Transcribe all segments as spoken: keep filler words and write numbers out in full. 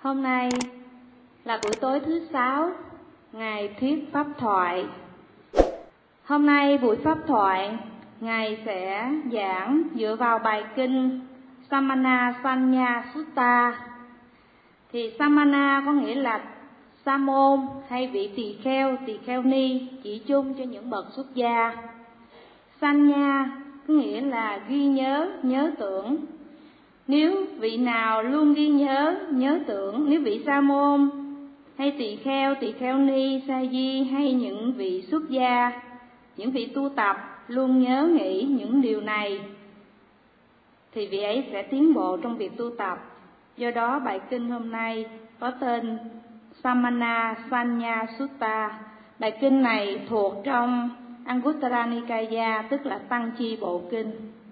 Hôm nay là buổi tối thứ sáu, ngày thuyết pháp thoại. Hôm nay buổi pháp thoại, Ngài sẽ giảng dựa vào bài kinh Samana Sanya Sutta. Thì Samana có nghĩa là sa môn hay vị tỳ kheo, tỳ kheo ni, chỉ chung cho những bậc xuất gia. Sanya có nghĩa là ghi nhớ, nhớ tưởng. Nếu vị nào luôn ghi nhớ, nhớ tưởng, nếu vị sa môn hay tỳ kheo, tỳ kheo ni, sa di hay những vị xuất gia, những vị tu tập luôn nhớ nghĩ những điều này, thì vị ấy sẽ tiến bộ trong việc tu tập. Do đó bài kinh hôm nay có tên Samana Sanya Sutta. Bài kinh này thuộc trong Anguttara Nikaya, tức là Tăng Chi Bộ Kinh.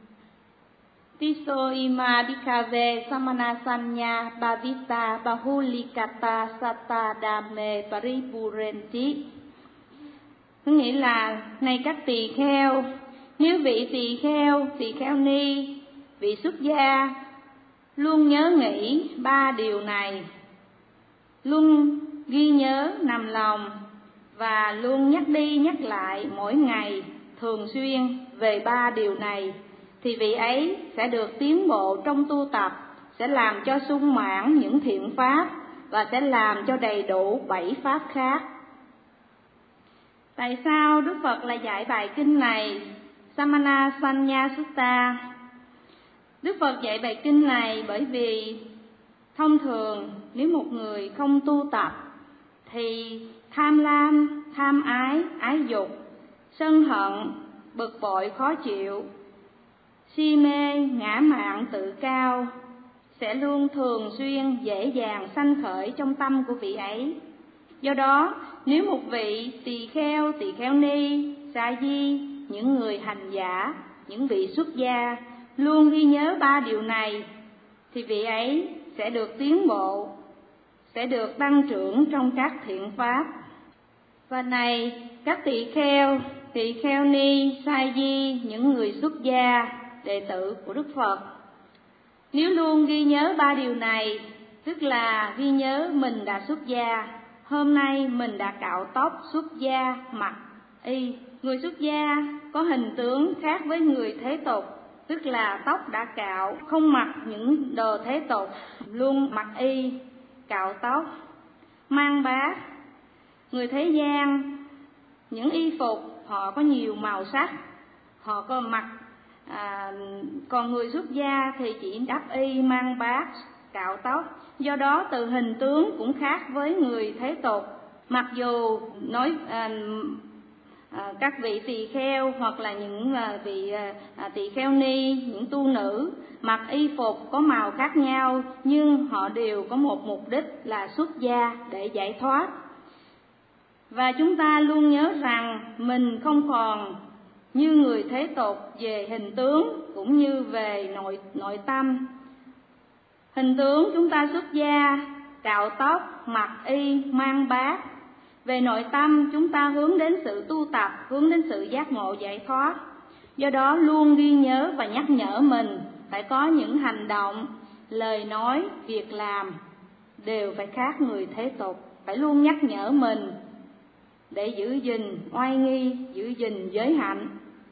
Tiso ima bhikkhave samana sanya bhavita bahulikata satta dame paripurenti. Có nghĩa là, này các tỳ kheo, nếu vị tỳ kheo, tỳ kheo ni, vị xuất gia luôn nhớ nghĩ ba điều này, luôn ghi nhớ nằm lòng và luôn nhắc đi nhắc lại mỗi ngày thường xuyên về ba điều này, thì vị ấy sẽ được tiến bộ trong tu tập, sẽ làm cho sung mãn những thiện pháp và sẽ làm cho đầy đủ bảy pháp khác. Tại sao Đức Phật lại dạy bài kinh này, Samana Sanya Sutta? Đức Phật dạy bài kinh này bởi vì thông thường nếu một người không tu tập thì tham lam, tham ái, ái dục, sân hận, bực bội khó chịu, si mê, ngã mạn, tự cao sẽ luôn thường xuyên dễ dàng sanh khởi trong tâm của vị ấy. Do đó, nếu một vị tỳ kheo, tỳ kheo ni, sa di, những người hành giả, những vị xuất gia luôn ghi nhớ ba điều này, thì vị ấy sẽ được tiến bộ, sẽ được tăng trưởng trong các thiện pháp. Và này, các tỳ kheo, tỳ kheo ni, sa di, những người xuất gia, đệ tử của Đức Phật, nếu luôn ghi nhớ ba điều này, tức là ghi nhớ mình đã xuất gia, hôm nay mình đã cạo tóc xuất gia, mặc y. Người xuất gia có hình tướng khác với người thế tục, tức là tóc đã cạo, không mặc những đồ thế tục, luôn mặc y, cạo tóc, mang bát. Người thế gian, những y phục họ có nhiều màu sắc, họ có mặc, à, còn người xuất gia thì chỉ đắp y, mang bát, cạo tóc. Do đó từ hình tướng cũng khác với người thế tục. Mặc dù nói à, à, các vị tỳ kheo hoặc là những à, vị à, tỳ kheo ni, những tu nữ mặc y phục có màu khác nhau, nhưng họ đều có một mục đích là xuất gia để giải thoát. Và chúng ta luôn nhớ rằng mình không còn như người thế tục về hình tướng cũng như về nội, nội tâm. Hình tướng chúng ta xuất gia, cạo tóc, mặc y, mang bát. Về nội tâm chúng ta hướng đến sự tu tập, hướng đến sự giác ngộ giải thoát. Do đó luôn ghi nhớ và nhắc nhở mình phải có những hành động, lời nói, việc làm đều phải khác người thế tục. Phải luôn nhắc nhở mình để giữ gìn oai nghi, giữ gìn giới hạnh.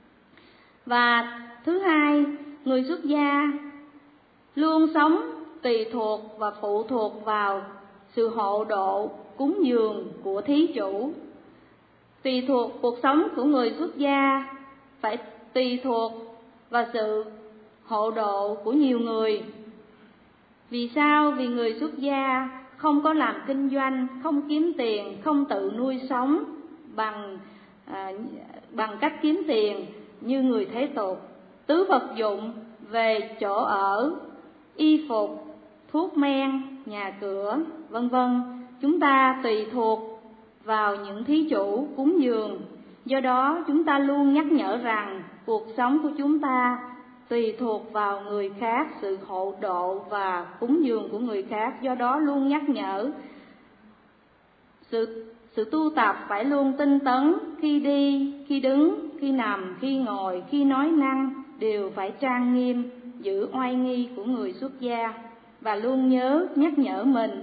Và thứ hai, người xuất gia luôn sống tùy thuộc và phụ thuộc vào sự hộ độ, cúng dường của thí chủ. Tùy thuộc cuộc sống của người xuất gia phải tùy thuộc vào sự hộ độ của nhiều người. Vì sao? Vì người xuất gia không có làm kinh doanh, không kiếm tiền, không tự nuôi sống bằng à, bằng cách kiếm tiền như người thế tục. Tứ vật dụng về chỗ ở, y phục, thuốc men, nhà cửa, vân vân, chúng ta tùy thuộc vào những thí chủ cúng dường. Do đó chúng ta luôn nhắc nhở rằng cuộc sống của chúng ta tùy thuộc vào người khác, sự hộ độ và cúng dường của người khác. Do đó luôn nhắc nhở sự sự tu tập phải luôn tinh tấn, khi đi, khi đứng, khi nằm, khi ngồi, khi nói năng đều phải trang nghiêm, giữ oai nghi của người xuất gia. Và luôn nhớ nhắc nhở mình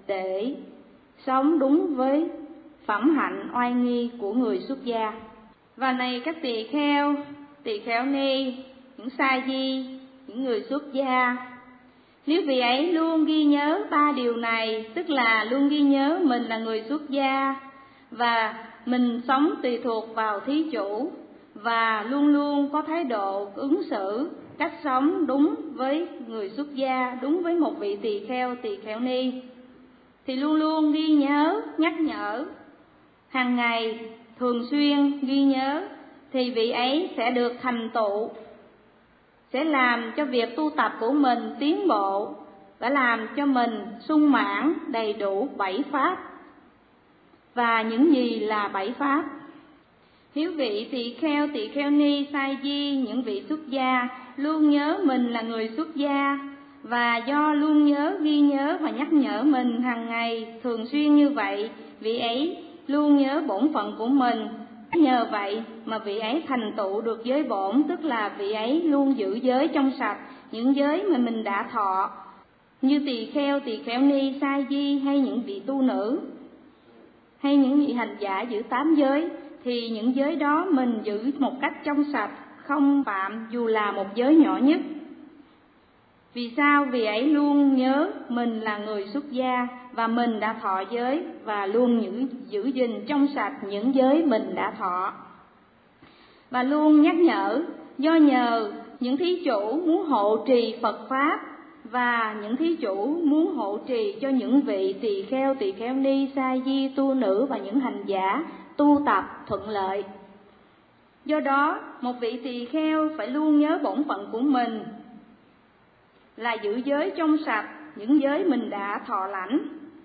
để sống đúng với phẩm hạnh oai nghi của người xuất gia. Và này các tỳ kheo, tỳ kheo ni, những sa di, những người xuất gia, nếu vị ấy luôn ghi nhớ ba điều này, tức là luôn ghi nhớ mình là người xuất gia và mình sống tùy thuộc vào thí chủ, và luôn luôn có thái độ ứng xử, cách sống đúng với người xuất gia, đúng với một vị tỳ kheo, tỳ kheo ni, thì luôn luôn ghi nhớ, nhắc nhở hàng ngày, thường xuyên ghi nhớ, thì vị ấy sẽ được thành tựu, sẽ làm cho việc tu tập của mình tiến bộ, đã làm cho mình sung mãn đầy đủ bảy pháp. Và những gì là bảy pháp? Nếu vị tỳ kheo, tỳ kheo ni, sa di, những vị xuất gia luôn nhớ mình là người xuất gia, và do luôn nhớ, ghi nhớ và nhắc nhở mình hàng ngày thường xuyên như vậy, vị ấy luôn nhớ bổn phận của mình. Nhờ vậy mà vị ấy thành tựu được giới bổn, tức là vị ấy luôn giữ giới trong sạch, những giới mà mình đã thọ, như tỳ kheo, tỳ kheo ni, sa di, hay những vị tu nữ, hay những vị hành giả giữ tám giới, thì những giới đó mình giữ một cách trong sạch, không phạm dù là một giới nhỏ nhất. Vì sao? Vì ấy luôn nhớ mình là người xuất gia và mình đã thọ giới, và luôn giữ, giữ gìn trong sạch những giới mình đã thọ. Và luôn nhắc nhở, do nhờ những thí chủ muốn hộ trì Phật Pháp, và những thí chủ muốn hộ trì cho những vị tỳ kheo, tỳ kheo ni, sa di, tu nữ và những hành giả tu tập thuận lợi. Do đó, một vị tỳ kheo phải luôn nhớ bổn phận của mình là giữ giới trong sạch, những giới mình đã thọ lãnh.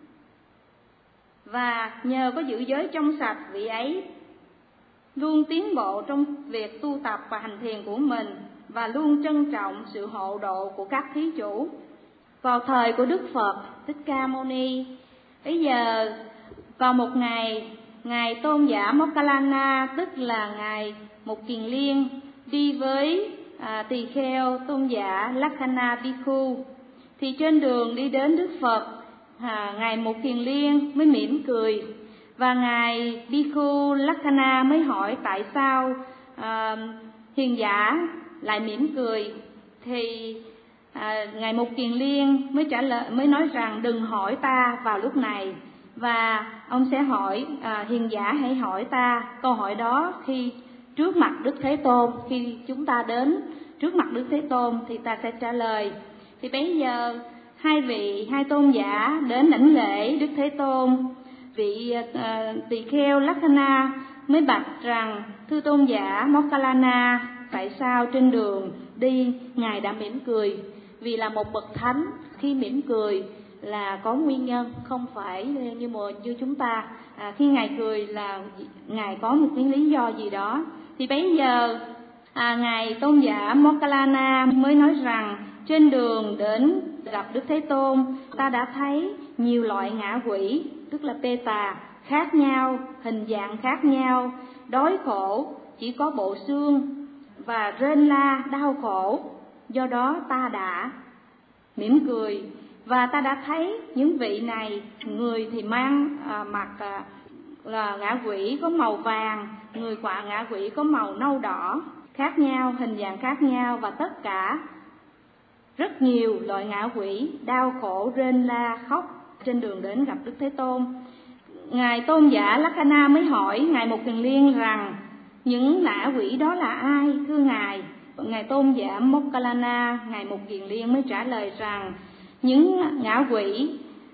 Và nhờ có giữ giới trong sạch, vị ấy luôn tiến bộ trong việc tu tập và hành thiền của mình, và luôn trân trọng sự hộ độ của các thí chủ. Vào thời của Đức Phật Thích Ca Mâu Ni, bây giờ vào một ngày, Ngài Tôn giả Mokkallana, tức là Ngài Mục Kiền Liên, đi với à, tỳ kheo tôn giả Lakkhana Bhikkhu, thì trên đường đi đến Đức Phật, à, Ngài Mục Kiền Liên mới mỉm cười, và Ngài Bhikkhu Lakkhana mới hỏi tại sao à, hiền giả lại mỉm cười. Thì à, Ngài Mục Kiền Liên mới trả lời, mới nói rằng đừng hỏi ta vào lúc này, và ông sẽ hỏi à, hiền giả hãy hỏi ta câu hỏi đó khi trước mặt Đức Thế Tôn. Khi chúng ta đến trước mặt Đức Thế Tôn thì ta sẽ trả lời. Thì bây giờ hai vị hai tôn giả đến lãnh lễ Đức Thế Tôn. Vị uh, tỳ kheo Lakkhana mới bạch rằng: thưa tôn giả Mokkallana, tại sao trên đường đi ngài đã mỉm cười? Vì là một bậc thánh, khi mỉm cười là có nguyên nhân, không phải như một như chúng ta. À, khi ngài cười là ngài có một cái lý do gì đó. Thì bây giờ à, ngài tôn giả Mokkallana mới nói rằng trên đường đến gặp Đức Thế Tôn, ta đã thấy nhiều loại ngã quỷ, tức là tê tà khác nhau, hình dạng khác nhau, đói khổ, chỉ có bộ xương và rên la đau khổ. Do đó ta đã mỉm cười, và ta đã thấy những vị này, người thì mang à, mặt à, là ngã quỷ có màu vàng, người quả ngã quỷ có màu nâu đỏ, khác nhau, hình dạng khác nhau, và tất cả rất nhiều loại ngã quỷ đau khổ, rên la, khóc trên đường đến gặp Đức Thế Tôn. Ngài tôn giả Lakkhana mới hỏi Ngài Mục Kiền Liên rằng những ngã quỷ đó là ai, thưa ngài? Ngài tôn giả Mokkallana, Ngài Mục Kiền Liên mới trả lời rằng những ngã quỷ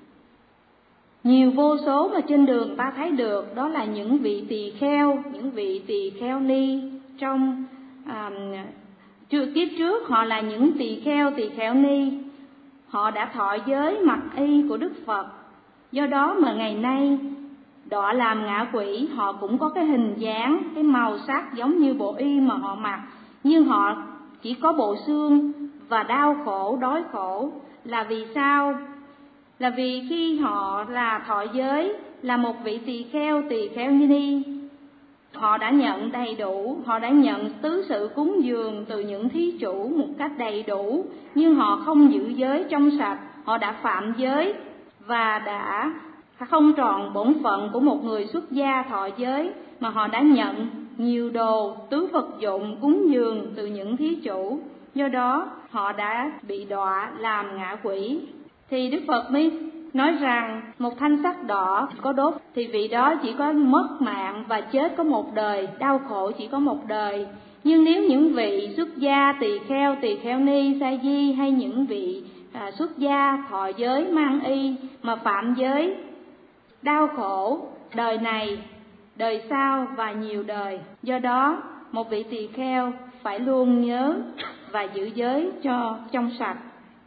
nhiều vô số mà trên đường ta thấy được, đó là những vị tỳ kheo, những vị tỳ kheo ni trong à, trước kiếp trước họ là những tỳ kheo, tỳ kheo ni, họ đã thọ giới mặc y của Đức Phật. Do đó mà ngày nay đọa làm ngã quỷ, họ cũng có cái hình dáng, cái màu sắc giống như bộ y mà họ mặc, nhưng họ chỉ có bộ xương và đau khổ, đói khổ. Là vì sao? Là vì khi họ là thọ giới, là một vị tỳ kheo, tỳ kheo ni, họ đã nhận đầy đủ, họ đã nhận tứ sự cúng dường từ những thí chủ một cách đầy đủ, nhưng họ không giữ giới trong sạch, họ đã phạm giới và đã không tròn bổn phận của một người xuất gia thọ giới, mà họ đã nhận nhiều đồ tứ vật dụng cúng dường từ những thí chủ, do đó họ đã bị đọa làm ngạ quỷ. Thì Đức Phật mới nói rằng một thanh sắt đỏ có đốt thì vị đó chỉ có mất mạng và chết có một đời, đau khổ chỉ có một đời. Nhưng nếu những vị xuất gia tỳ kheo, tỳ kheo ni, sa di hay những vị à, xuất gia thọ giới mang y mà phạm giới, đau khổ đời này, đời sau và nhiều đời. Do đó một vị tỳ kheo phải luôn nhớ và giữ giới cho trong sạch.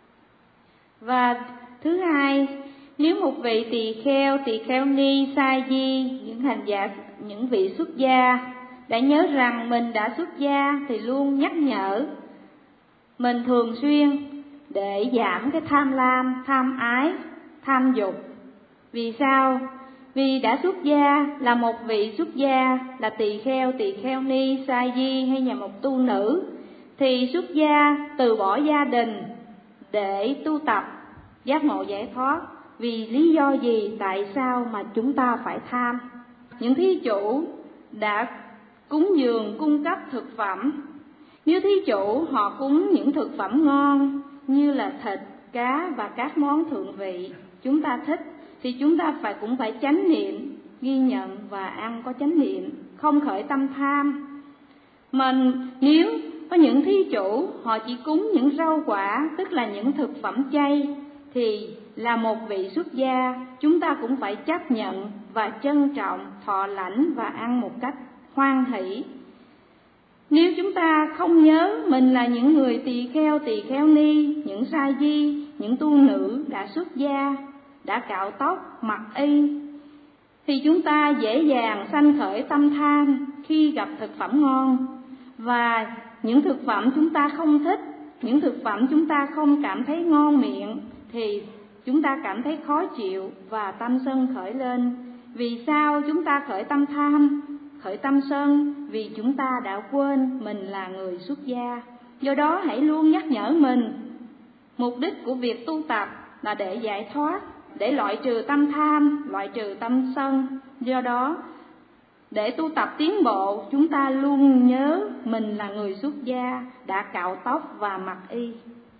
Và thứ hai, nếu một vị tỳ kheo, tỳ kheo ni, sa di, những hành giả, những vị xuất gia đã nhớ rằng mình đã xuất gia thì luôn nhắc nhở mình thường xuyên để giảm cái tham lam, tham ái, tham dục. Vì sao? Vì đã xuất gia, là một vị xuất gia, là tỳ kheo, tỳ kheo ni, sa di hay nhà một tu nữ, thì xuất gia từ bỏ gia đình để tu tập giác ngộ giải thoát. Vì lý do gì tại sao mà chúng ta phải tham? Những thí chủ đã cúng dường cung cấp thực phẩm, nếu thí chủ họ cúng những thực phẩm ngon như là thịt, cá và các món thượng vị chúng ta thích, thì chúng ta phải cũng phải chánh niệm, ghi nhận và ăn có chánh niệm, không khởi tâm tham. Mình nếu có những thí chủ họ chỉ cúng những rau quả, tức là những thực phẩm chay, thì là một vị xuất gia chúng ta cũng phải chấp nhận và trân trọng, thọ lãnh và ăn một cách hoan hỷ. Nếu chúng ta không nhớ mình là những người tỳ kheo, tỳ kheo ni, những sa di, những tu nữ đã xuất gia, đã cạo tóc, mặc y, thì chúng ta dễ dàng sanh khởi tâm tham khi gặp thực phẩm ngon. Và những thực phẩm chúng ta không thích, những thực phẩm chúng ta không cảm thấy ngon miệng, thì chúng ta cảm thấy khó chịu và tâm sân khởi lên. Vì sao chúng ta khởi tâm tham, khởi tâm sân? Vì chúng ta đã quên mình là người xuất gia. Do đó hãy luôn nhắc nhở mình, mục đích của việc tu tập là để giải thoát, để loại trừ tâm tham, loại trừ tâm sân. Do đó để tu tập tiến bộ, chúng ta luôn nhớ mình là người xuất gia, đã cạo tóc và mặc y.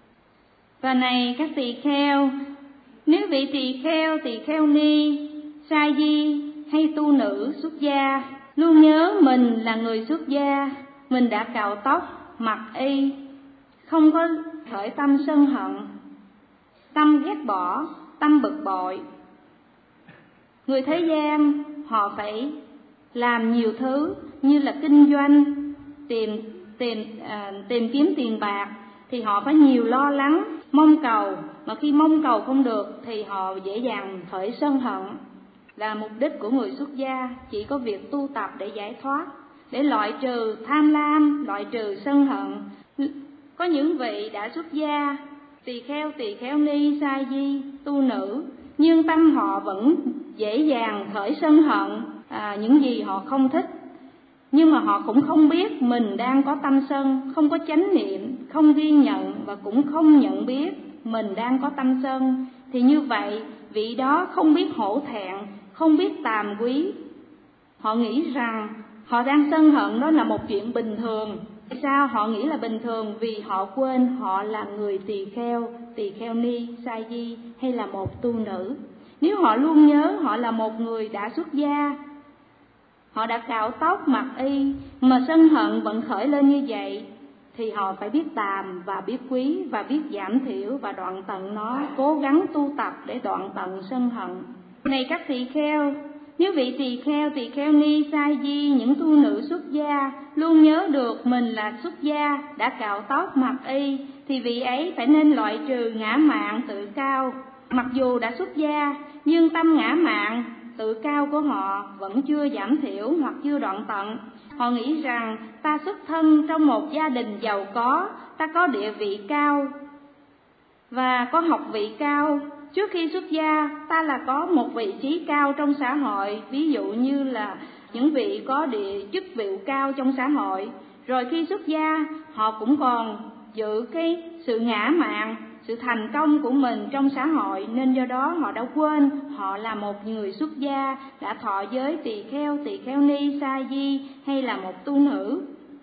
Và này các tỳ kheo, nếu vị tỳ kheo, tỳ kheo ni, sa di hay tu nữ xuất gia luôn nhớ mình là người xuất gia, mình đã cạo tóc, mặc y, không có khởi tâm sân hận, tâm ghét bỏ, tâm bực bội. Người thế gian họ phải làm nhiều thứ như là kinh doanh, tìm tìm à, tìm kiếm tiền bạc, thì họ phải nhiều lo lắng, mong cầu, mà khi mong cầu không được thì họ dễ dàng khởi sân hận. Là mục đích của người xuất gia chỉ có việc tu tập để giải thoát, để loại trừ tham lam, loại trừ sân hận. Có những vị đã xuất gia, tỳ kheo, tỳ kheo ni, sa di, tu nữ, nhưng tâm họ vẫn dễ dàng khởi sân hận, à, những gì họ không thích. Nhưng mà họ cũng không biết mình đang có tâm sân, không có chánh niệm, không ghi nhận và cũng không nhận biết mình đang có tâm sân. Thì như vậy, vị đó không biết hổ thẹn, không biết tàm quý. Họ nghĩ rằng họ đang sân hận đó là một chuyện bình thường. Vì sao họ nghĩ là bình thường? Vì họ quên họ là người tỳ kheo, tỳ kheo ni, sa di hay là một tu nữ. Nếu họ luôn nhớ họ là một người đã xuất gia, họ đã cạo tóc, mặc y, mà sân hận vẫn khởi lên như vậy, thì họ phải biết tàm và biết quý và biết giảm thiểu và đoạn tận nó, cố gắng tu tập để đoạn tận sân hận. Này các tỳ kheo, nếu vị tỳ kheo, tỳ kheo ni, sa di, những tu nữ xuất gia luôn nhớ được mình là xuất gia, đã cạo tóc, mặc y, thì vị ấy phải nên loại trừ ngã mạn tự cao. Mặc dù đã xuất gia, nhưng tâm ngã mạn tự cao của họ vẫn chưa giảm thiểu hoặc chưa đoạn tận. Họ nghĩ rằng ta xuất thân trong một gia đình giàu có, ta có địa vị cao và có học vị cao. Trước khi xuất gia, ta là có một vị trí cao trong xã hội, ví dụ như là những vị có địa chức vị cao trong xã hội. Rồi khi xuất gia, họ cũng còn giữ cái sự ngã mạn, sự thành công của mình trong xã hội, nên do đó họ đã quên họ là một người xuất gia, đã thọ giới tỳ kheo, tỳ kheo ni, sa di hay là một tu nữ.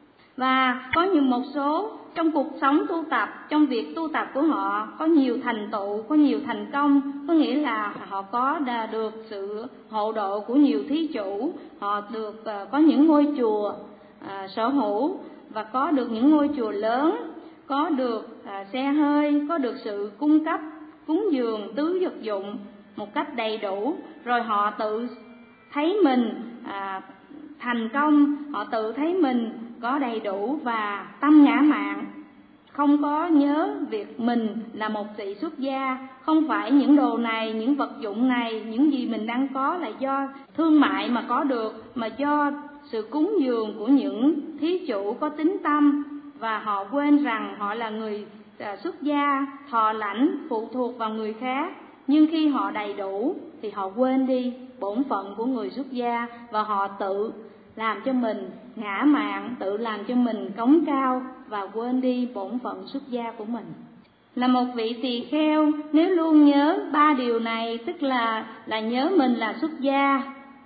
Và có những một số trong cuộc sống tu tập, trong việc tu tập của họ có nhiều thành tựu, có nhiều thành công, có nghĩa là họ có đã được sự hộ độ của nhiều thí chủ, họ được uh, có những ngôi chùa uh, sở hữu và có được những ngôi chùa lớn, có được uh, xe hơi, có được sự cung cấp cúng dường tứ vật dụng một cách đầy đủ, rồi họ tự thấy mình uh, thành công, họ tự thấy mình có đầy đủ và tâm ngã mạn, không có nhớ việc mình là một vị xuất gia. Không phải những đồ này, những vật dụng này, những gì mình đang có là do thương mại mà có được, mà do sự cúng dường của những thí chủ có tín tâm, và họ quên rằng họ là người xuất gia, thọ lãnh phụ thuộc vào người khác. Nhưng khi họ đầy đủ thì họ quên đi bổn phận của người xuất gia, và họ tự làm cho mình ngã mạn, tự làm cho mình cống cao và quên đi bổn phận xuất gia của mình. Là một vị tỳ kheo, nếu luôn nhớ ba điều này, tức là là nhớ mình là xuất gia,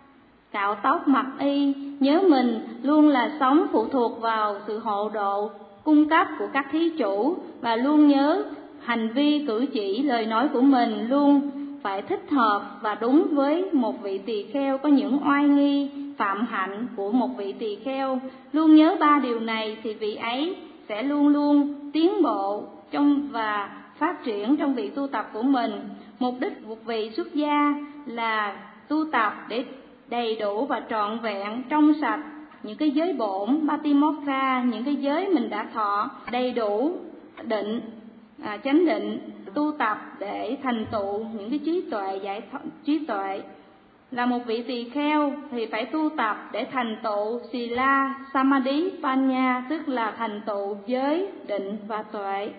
cạo tóc mặc y, nhớ mình luôn là sống phụ thuộc vào sự hộ độ cung cấp của các thí chủ, và luôn nhớ hành vi cử chỉ lời nói của mình luôn phải thích hợp và đúng với một vị tỳ kheo có những oai nghi phạm hạnh của một vị tỳ kheo. Luôn nhớ ba điều này thì vị ấy sẽ luôn luôn tiến bộ trong và phát triển trong việc tu tập của mình. Mục đích một vị xuất gia là tu tập để đầy đủ và trọn vẹn trong sạch những cái giới bổn Patimokkha, những cái giới mình đã thọ, đầy đủ định, à, chánh định, tu tập để thành tựu những cái trí tuệ giải thoát, trí tuệ. Là một vị tỳ kheo thì phải tu tập để thành tựu Sila, Samadhi, Panya, tức là thành tựu giới, định và tuệ.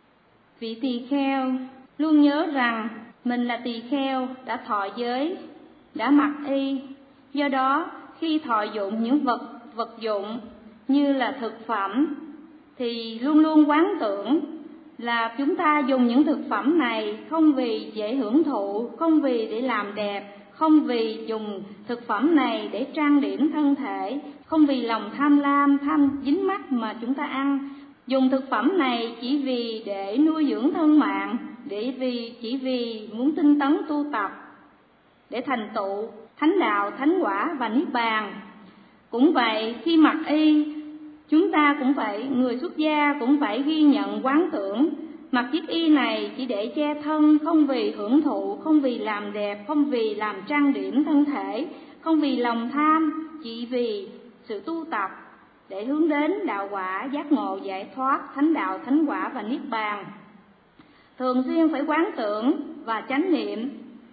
Vị tỳ kheo luôn nhớ rằng mình là tỳ kheo, đã thọ giới, đã mặc y. Do đó khi thọ dụng những vật vật dụng như là thực phẩm thì luôn luôn quán tưởng là chúng ta dùng những thực phẩm này không vì dễ hưởng thụ, không vì để làm đẹp, không vì dùng thực phẩm này để trang điểm thân thể, không vì lòng tham lam, tham dính mắc mà chúng ta ăn. Dùng thực phẩm này chỉ vì để nuôi dưỡng thân mạng, để vì chỉ vì muốn tinh tấn tu tập, để thành tựu thánh đạo, thánh quả và niết bàn. Cũng vậy, khi mặc y, chúng ta cũng phải, người xuất gia cũng phải ghi nhận quán tưởng mặc chiếc y này chỉ để che thân, không vì hưởng thụ, không vì làm đẹp, không vì làm trang điểm thân thể, không vì lòng tham, chỉ vì sự tu tập để hướng đến đạo quả, giác ngộ, giải thoát, thánh đạo, thánh quả và niết bàn. Thường xuyên phải quán tưởng và chánh niệm.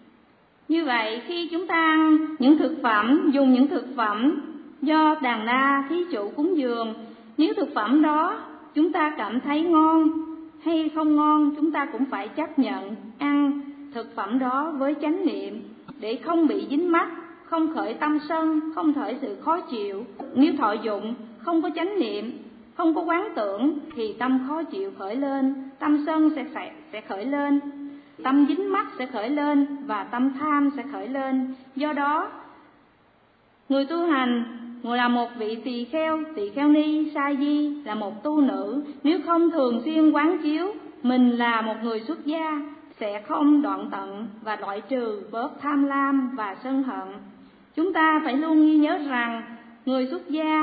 Như vậy, khi chúng ta ăn những thực phẩm, dùng những thực phẩm do đàn na thí chủ cúng dường, nếu thực phẩm đó chúng ta cảm thấy ngon hay không ngon, chúng ta cũng phải chấp nhận ăn thực phẩm đó với chánh niệm để không bị dính mắc, không khởi tâm sân, không khởi sự khó chịu. Nếu thọ dụng không có chánh niệm, không có quán tưởng thì tâm khó chịu khởi lên, tâm sân sẽ phải, sẽ khởi lên, tâm dính mắc sẽ khởi lên và tâm tham sẽ khởi lên. Do đó, người tu hành là một vị tỳ kheo, tỳ kheo ni, sa di, là một tu nữ, nếu không thường xuyên quán chiếu mình là một người xuất gia, sẽ không đoạn tận và loại trừ bớt tham lam và sân hận. Chúng ta phải luôn ghi nhớ rằng người xuất gia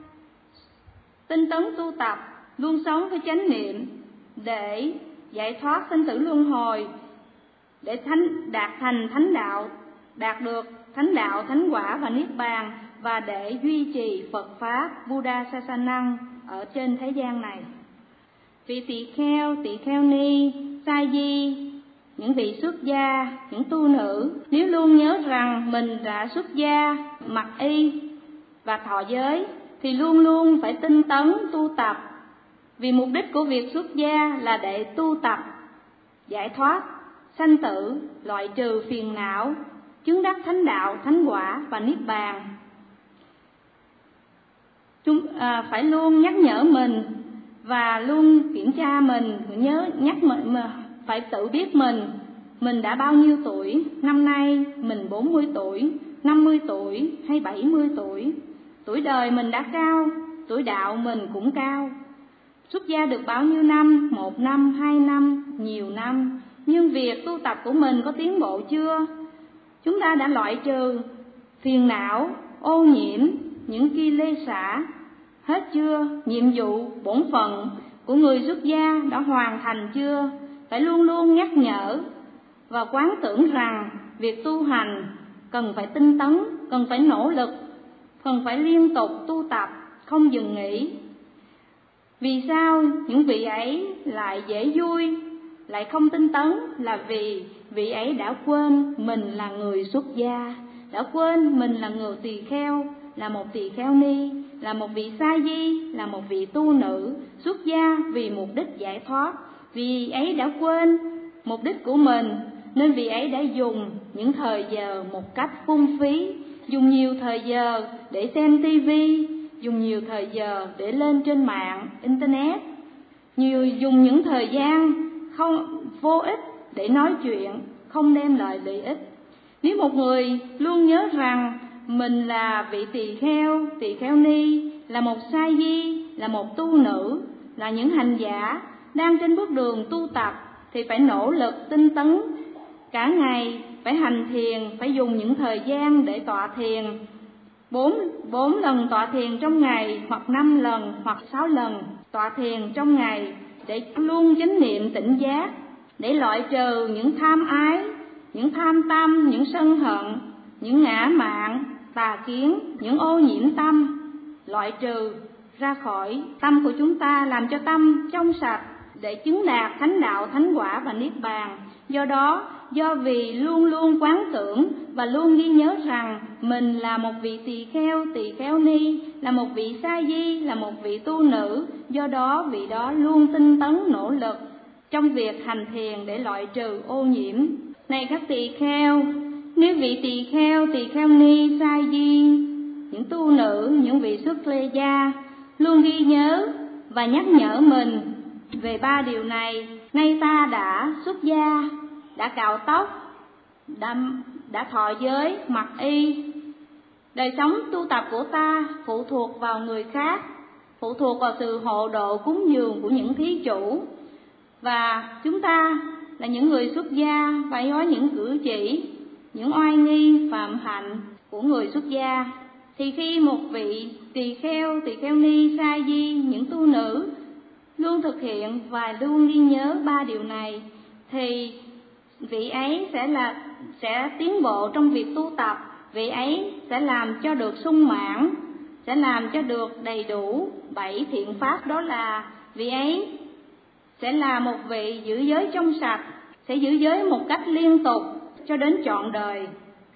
tinh tấn tu tập, luôn sống với chánh niệm để giải thoát sinh tử luân hồi, để thánh, đạt thành thánh đạo, đạt được thánh đạo, thánh quả và niết bàn, và để duy trì Phật Pháp Buddha Sasanang ở trên thế gian này. Vị tỳ kheo, tỳ kheo ni, sa di, những vị xuất gia, những tu nữ, nếu luôn nhớ rằng mình đã xuất gia, mặc y và thọ giới, thì luôn luôn phải tinh tấn tu tập. Vì mục đích của việc xuất gia là để tu tập, giải thoát sanh tử, loại trừ phiền não, chứng đắc thánh đạo, thánh quả và niết bàn. Chúng à, phải luôn nhắc nhở mình và luôn kiểm tra mình, nhớ nhắc mình, phải tự biết mình, mình đã bao nhiêu tuổi, năm nay mình bốn mươi tuổi, năm mươi tuổi hay bảy mươi tuổi. Tuổi đời mình đã cao, tuổi đạo mình cũng cao. Xuất gia được bao nhiêu năm, một năm, hai năm, nhiều năm, nhưng việc tu tập của mình có tiến bộ chưa? Chúng ta đã loại trừ phiền não, ô nhiễm, những ki lê xả hết chưa? Nhiệm vụ, bổn phận của người xuất gia đã hoàn thành chưa? Phải luôn luôn nhắc nhở và quán tưởng rằng việc tu hành cần phải tinh tấn, cần phải nỗ lực, cần phải liên tục tu tập, không dừng nghỉ. Vì sao những vị ấy lại dễ vui, lại không tinh tấn? Là vì vị ấy đã quên mình là người xuất gia, đã quên mình là người tỳ kheo, là một tỳ kheo ni, là một vị sa di, là một vị tu nữ xuất gia vì mục đích giải thoát. Vì ấy đã quên mục đích của mình, nên vị ấy đã dùng những thời giờ một cách phung phí, dùng nhiều thời giờ để xem tivi, dùng nhiều thời giờ để lên trên mạng internet, nhiều dùng những thời gian không vô ích để nói chuyện, không đem lại lợi ích. Nếu một người luôn nhớ rằng mình là vị tỳ kheo, tỳ kheo ni, là một sa di, là một tu nữ, là những hành giả đang trên bước đường tu tập, thì phải nỗ lực tinh tấn cả ngày, phải hành thiền, phải dùng những thời gian để tọa thiền, bốn bốn lần tọa thiền trong ngày, hoặc năm lần hoặc sáu lần tọa thiền trong ngày, để luôn chánh niệm tỉnh giác, để loại trừ những tham ái, những tham tâm, những sân hận, những ngã mạn, tà kiến, những ô nhiễm tâm, loại trừ ra khỏi tâm của chúng ta, làm cho tâm trong sạch để chứng đạt thánh đạo, thánh quả và niết bàn. Do đó, do vì luôn luôn quán tưởng và luôn ghi nhớ rằng mình là một vị tỳ kheo, tỳ kheo ni, là một vị sa di, là một vị tu nữ, do đó vị đó luôn tinh tấn nỗ lực trong việc hành thiền để loại trừ ô nhiễm. Này các tỳ kheo, nếu vị tỳ kheo, tỳ kheo ni, sa di, những tu nữ, những vị xuất lê gia luôn ghi nhớ và nhắc nhở mình về ba điều này, nay ta đã xuất gia, đã cạo tóc, đã, đã thọ giới, mặc y. Đời sống tu tập của ta phụ thuộc vào người khác, phụ thuộc vào sự hộ độ cúng dường của những thí chủ. Và chúng ta là những người xuất gia phải có những cử chỉ, những oai nghi, phạm hạnh của người xuất gia. Thì khi một vị tỳ kheo, tỳ kheo ni, sa di, những tu nữ luôn thực hiện và luôn ghi nhớ ba điều này, thì vị ấy sẽ là sẽ tiến bộ trong việc tu tập. Vị ấy sẽ làm cho được sung mãn, sẽ làm cho được đầy đủ bảy thiện pháp. Đó là vị ấy sẽ là một vị giữ giới trong sạch, sẽ giữ giới một cách liên tục cho đến trọn đời.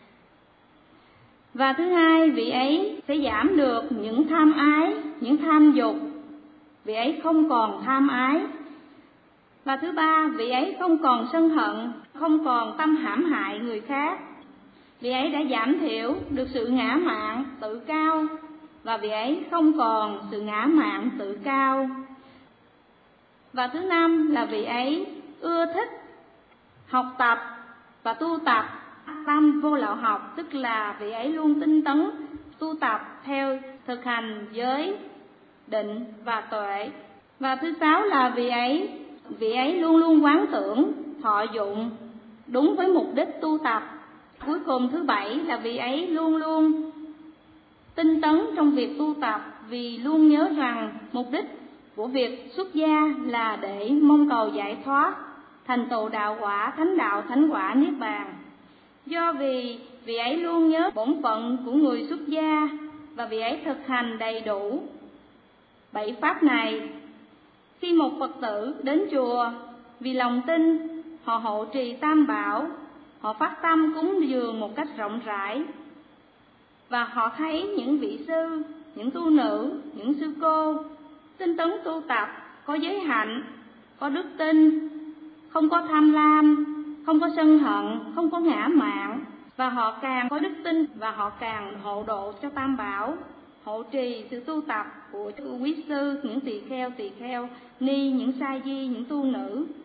Và thứ hai, vị ấy sẽ giảm được những tham ái, những tham dục, vị ấy không còn tham ái. Và thứ ba, vị ấy không còn sân hận, không còn tâm hãm hại người khác. Vị ấy đã giảm thiểu được sự ngã mạn, tự cao, và vị ấy không còn sự ngã mạn, tự cao. Và thứ năm là vị ấy ưa thích học tập và tu tập tâm vô lậu học, tức là vị ấy luôn tinh tấn tu tập theo thực hành giới, định và tuệ. Và thứ sáu là vị ấy vị ấy luôn luôn quán tưởng, thọ dụng đúng với mục đích tu tập. Cuối cùng thứ bảy là vị ấy luôn luôn tinh tấn trong việc tu tập, vì luôn nhớ rằng mục đích của việc xuất gia là để mong cầu giải thoát, thành tựu đạo quả, thánh đạo, thánh quả, niết bàn. Do vì vị ấy luôn nhớ bổn phận của người xuất gia và vị ấy thực hành đầy đủ bảy pháp này, khi một Phật tử đến chùa vì lòng tin, họ hộ trì tam bảo, họ phát tâm cúng dường một cách rộng rãi, và họ thấy những vị sư, những tu nữ, những sư cô tinh tấn tu tập, có giới hạnh, có đức tin, không có tham lam, không có sân hận, không có ngã mạn, và họ càng có đức tin và họ càng hộ độ cho tam bảo, hộ trì sự tu tập của quý sư, những tỳ kheo, tỳ kheo ni, những sa di, những tu nữ.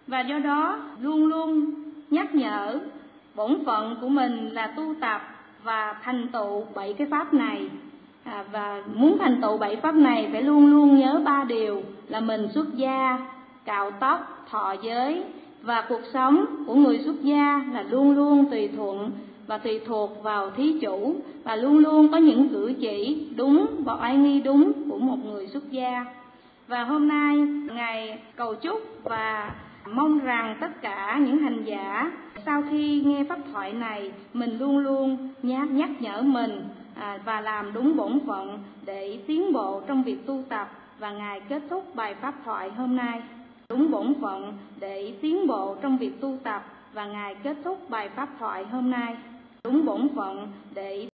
Và do đó luôn luôn nhắc nhở bổn phận của mình là tu tập và thành tựu bảy cái pháp này. À, và muốn thành tựu bảy pháp này phải luôn luôn nhớ ba điều là mình xuất gia, cạo tóc, thọ giới, và cuộc sống của người xuất gia là luôn luôn tùy thuận và tùy thuộc vào thí chủ, và luôn luôn có những cử chỉ đúng và oai nghi đúng của một người xuất gia. Và hôm nay Ngài cầu chúc và mong rằng tất cả những hành giả sau khi nghe pháp thoại này mình luôn luôn nhắc, nhắc nhở mình à, và làm đúng bổn phận để tiến bộ trong việc tu tập. Và Ngài kết thúc bài pháp thoại hôm nay đúng bổn phận để tiến bộ trong việc tu tập. Và Ngài kết thúc bài pháp thoại hôm nay đúng bổn phận để